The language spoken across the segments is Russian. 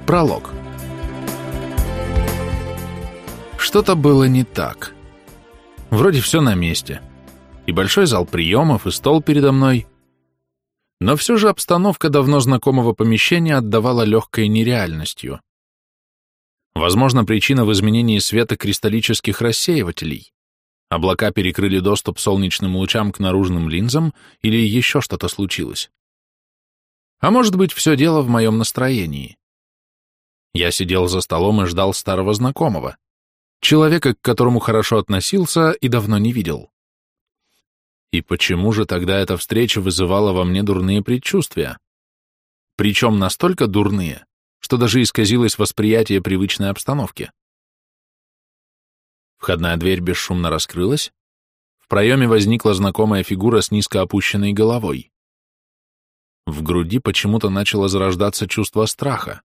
Пролог. Что-то было не так. Вроде все на месте. И большой зал приемов, и стол передо мной. Но все же обстановка давно знакомого помещения отдавала легкой нереальностью. Возможно, причина в изменении света кристаллических рассеивателей. Облака перекрыли доступ солнечным лучам к наружным линзам, или еще что-то случилось. А может быть, все дело в моем настроении. Я сидел за столом и ждал старого знакомого, человека, к которому хорошо относился и давно не видел. И почему же тогда эта встреча вызывала во мне дурные предчувствия? Причем настолько дурные, что даже исказилось восприятие привычной обстановки. Входная дверь бесшумно раскрылась, в проеме возникла знакомая фигура с низко опущенной головой. В груди почему-то начало зарождаться чувство страха.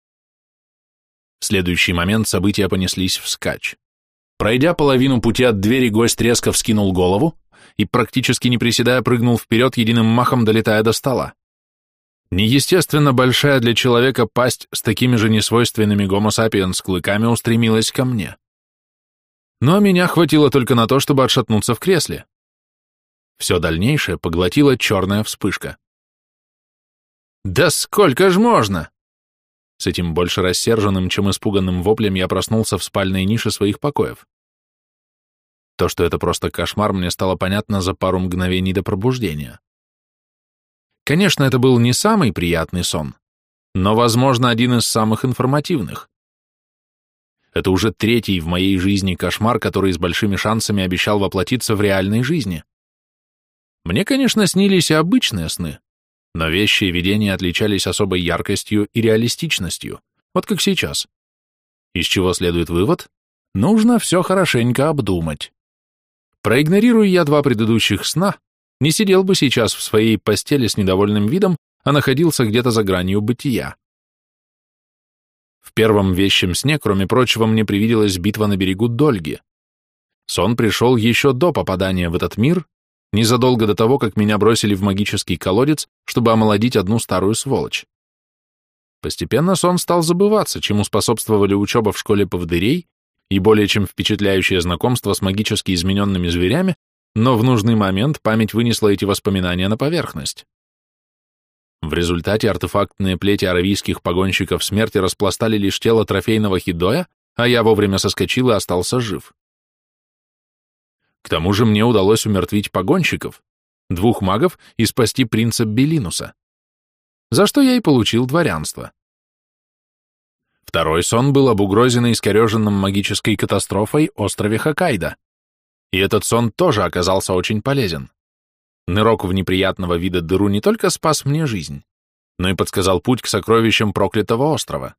В следующий момент события понеслись вскачь. Пройдя половину пути от двери, гость резко вскинул голову и, практически не приседая, прыгнул вперед, единым махом долетая до стола. Неестественно большая для человека пасть с такими же несвойственными гомо сапиенс клыками устремилась ко мне. Но меня хватило только на то, чтобы отшатнуться в кресле. Все дальнейшее поглотила черная вспышка. «Да сколько ж можно?» С этим больше рассерженным, чем испуганным воплем я проснулся в спальной нише своих покоев. То, что это просто кошмар, мне стало понятно за пару мгновений до пробуждения. Конечно, это был не самый приятный сон, но, возможно, один из самых информативных. Это уже третий в моей жизни кошмар, который с большими шансами обещал воплотиться в реальной жизни. Мне, конечно, снились и обычные сны, но вещи и видения отличались особой яркостью и реалистичностью, вот как сейчас. Из чего следует вывод? Нужно все хорошенько обдумать. Проигнорируя я два предыдущих сна, не сидел бы сейчас в своей постели с недовольным видом, а находился где-то за гранью бытия. В первом вещем сне, кроме прочего, мне привиделась битва на берегу Дольги. Сон пришел еще до попадания в этот мир, незадолго до того, как меня бросили в магический колодец, чтобы омолодить одну старую сволочь. Постепенно сон стал забываться, чему способствовали учеба в школе поводырей и более чем впечатляющее знакомство с магически измененными зверями, но в нужный момент память вынесла эти воспоминания на поверхность. В результате артефактные плети аравийских погонщиков смерти распластали лишь тело трофейного Хидоя, а я вовремя соскочил и остался жив. К тому же мне удалось умертвить погонщиков, двух магов и спасти принца Белинуса, за что я и получил дворянство. Второй сон был об угрозе на искореженном магической катастрофой острове Хоккайдо, и этот сон тоже оказался очень полезен. Нырок в неприятного вида дыру не только спас мне жизнь, но и подсказал путь к сокровищам проклятого острова.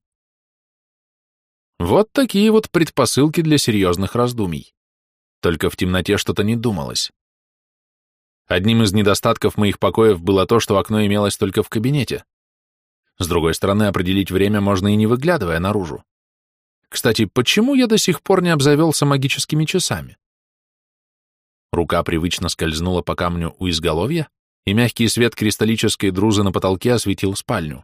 Вот такие вот предпосылки для серьезных раздумий. Только в темноте что-то не думалось. Одним из недостатков моих покоев было то, что окно имелось только в кабинете. С другой стороны, определить время можно и не выглядывая наружу. Кстати, почему я до сих пор не обзавелся магическими часами? Рука привычно скользнула по камню у изголовья, и мягкий свет кристаллической друзы на потолке осветил спальню.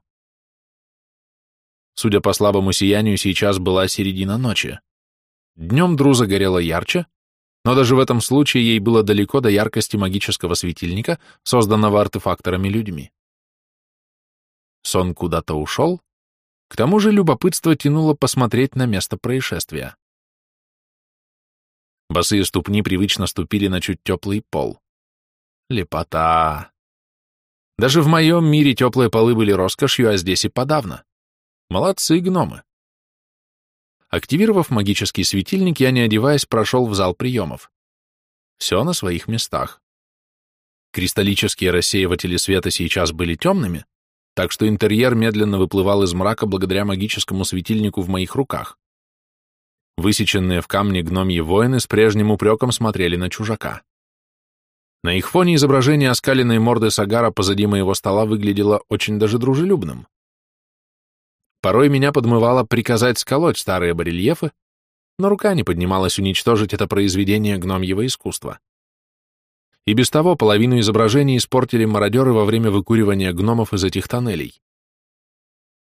Судя по слабому сиянию, сейчас была середина ночи. Днем друза горела ярче, но даже в этом случае ей было далеко до яркости магического светильника, созданного артефакторами людьми. Сон куда-то ушел, к тому же любопытство тянуло посмотреть на место происшествия. Босые ступни привычно ступили на чуть теплый пол. Лепота! Даже в моем мире теплые полы были роскошью, а здесь и подавно. Молодцы гномы! Активировав магический светильник, я, не одеваясь, прошел в зал приемов. Все на своих местах. Кристаллические рассеиватели света сейчас были темными, так что интерьер медленно выплывал из мрака благодаря магическому светильнику в моих руках. Высеченные в камне гномьи воины с прежним упреком смотрели на чужака. На их фоне изображение оскаленной морды Сагара позади моего стола выглядело очень даже дружелюбным. Порой меня подмывало приказать сколоть старые барельефы, но рука не поднималась уничтожить это произведение гномьего искусства. И без того половину изображений испортили мародеры во время выкуривания гномов из этих тоннелей.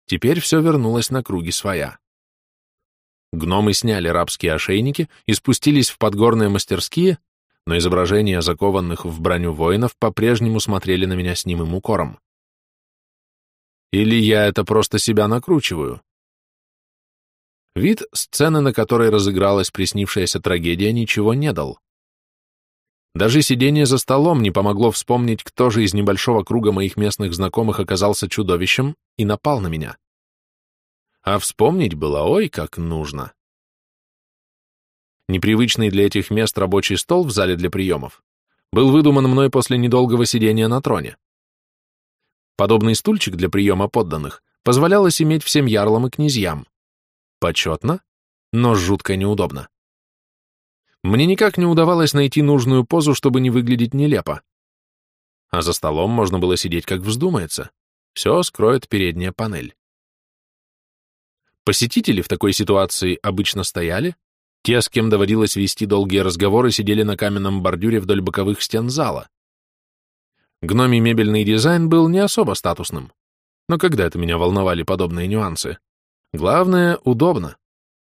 теперь все вернулось на круги своя. Гномы сняли рабские ошейники и спустились в подгорные мастерские, но изображения закованных в броню воинов по-прежнему смотрели на меня с немым укором. Или я это просто себя накручиваю? Вид сцены, на которой разыгралась приснившаяся трагедия, ничего не дал. Даже сидение за столом не помогло вспомнить, кто же из небольшого круга моих местных знакомых оказался чудовищем и напал на меня. А вспомнить было ой как нужно. Непривычный для этих мест рабочий стол в зале для приемов был выдуман мной после недолгого сидения на троне. Подобный стульчик для приема подданных позволялось иметь всем ярлам и князьям. Почетно, но жутко неудобно. Мне никак не удавалось найти нужную позу, чтобы не выглядеть нелепо. А за столом можно было сидеть как вздумается. Все скроет передняя панель. Посетители в такой ситуации обычно стояли, те, с кем доводилось вести долгие разговоры, сидели на каменном бордюре вдоль боковых стен зала. Гномий мебельный дизайн был не особо статусным, но когда это меня волновали подобные нюансы? Главное, удобно.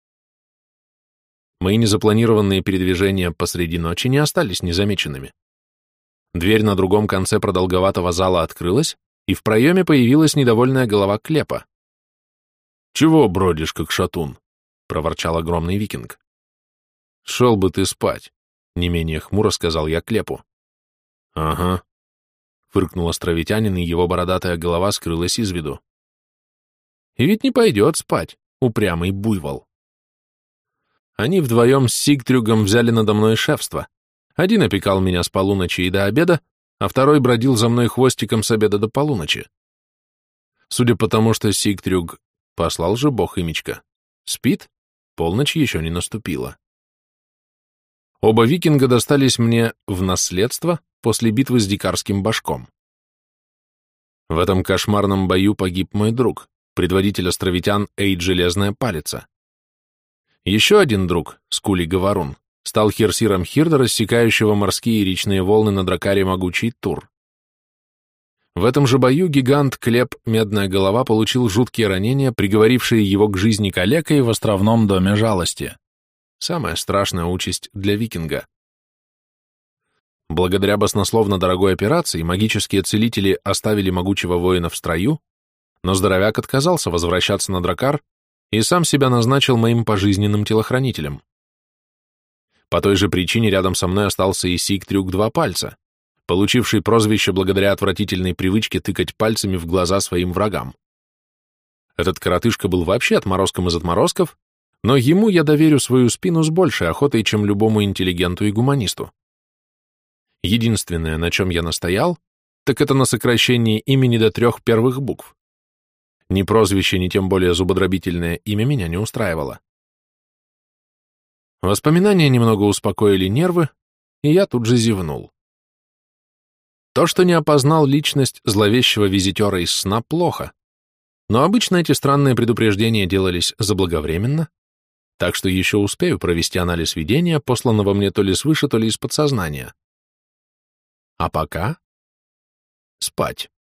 Мои незапланированные передвижения посреди ночи не остались незамеченными. Дверь на другом конце продолговатого зала открылась, и в проеме появилась недовольная голова Клепа. «Чего бродишь, как шатун?» — проворчал огромный викинг. «Шел бы ты спать», — не менее хмуро сказал я Клепу. «Ага», — фыркнул островитянин, и его бородатая голова скрылась из виду. «И ведь не пойдет спать, упрямый буйвол». Они вдвоем с Сигтрюгом взяли надо мной шефство. Один опекал меня с полуночи и до обеда, а второй бродил за мной хвостиком с обеда до полуночи. Судя по тому, что Сигтрюг, послал же бог имечко, спит, полночь еще не наступила. Оба викинга достались мне в наследство после битвы с дикарским башком. В этом кошмарном бою погиб мой друг, предводитель островитян Эйд Железная Палица. Еще один друг, Скули Говорун, стал херсиром Хирда, рассекающего морские и речные волны на дракаре могучий Тур. В этом же бою гигант Клеп Медная Голова получил жуткие ранения, приговорившие его к жизни калекой в островном доме жалости. Самая страшная участь для викинга. Благодаря баснословно дорогой операции магические целители оставили могучего воина в строю, но здоровяк отказался возвращаться на дракар и сам себя назначил моим пожизненным телохранителем. По той же причине рядом со мной остался и Сигтрюг Два Пальца, получивший прозвище благодаря отвратительной привычке тыкать пальцами в глаза своим врагам. Этот коротышка был вообще отморозком из отморозков, но ему я доверю свою спину с большей охотой, чем любому интеллигенту и гуманисту. Единственное, на чем я настоял, так это на сокращении имени до 3 первых букв. Ни прозвище, ни тем более зубодробительное имя меня не устраивало. Воспоминания немного успокоили нервы, и я тут же зевнул. То, что не опознал личность зловещего визитера из сна, плохо, но обычно эти странные предупреждения делались заблаговременно, так что еще успею провести анализ видения, посланного мне то ли свыше, то ли из подсознания. А пока спать.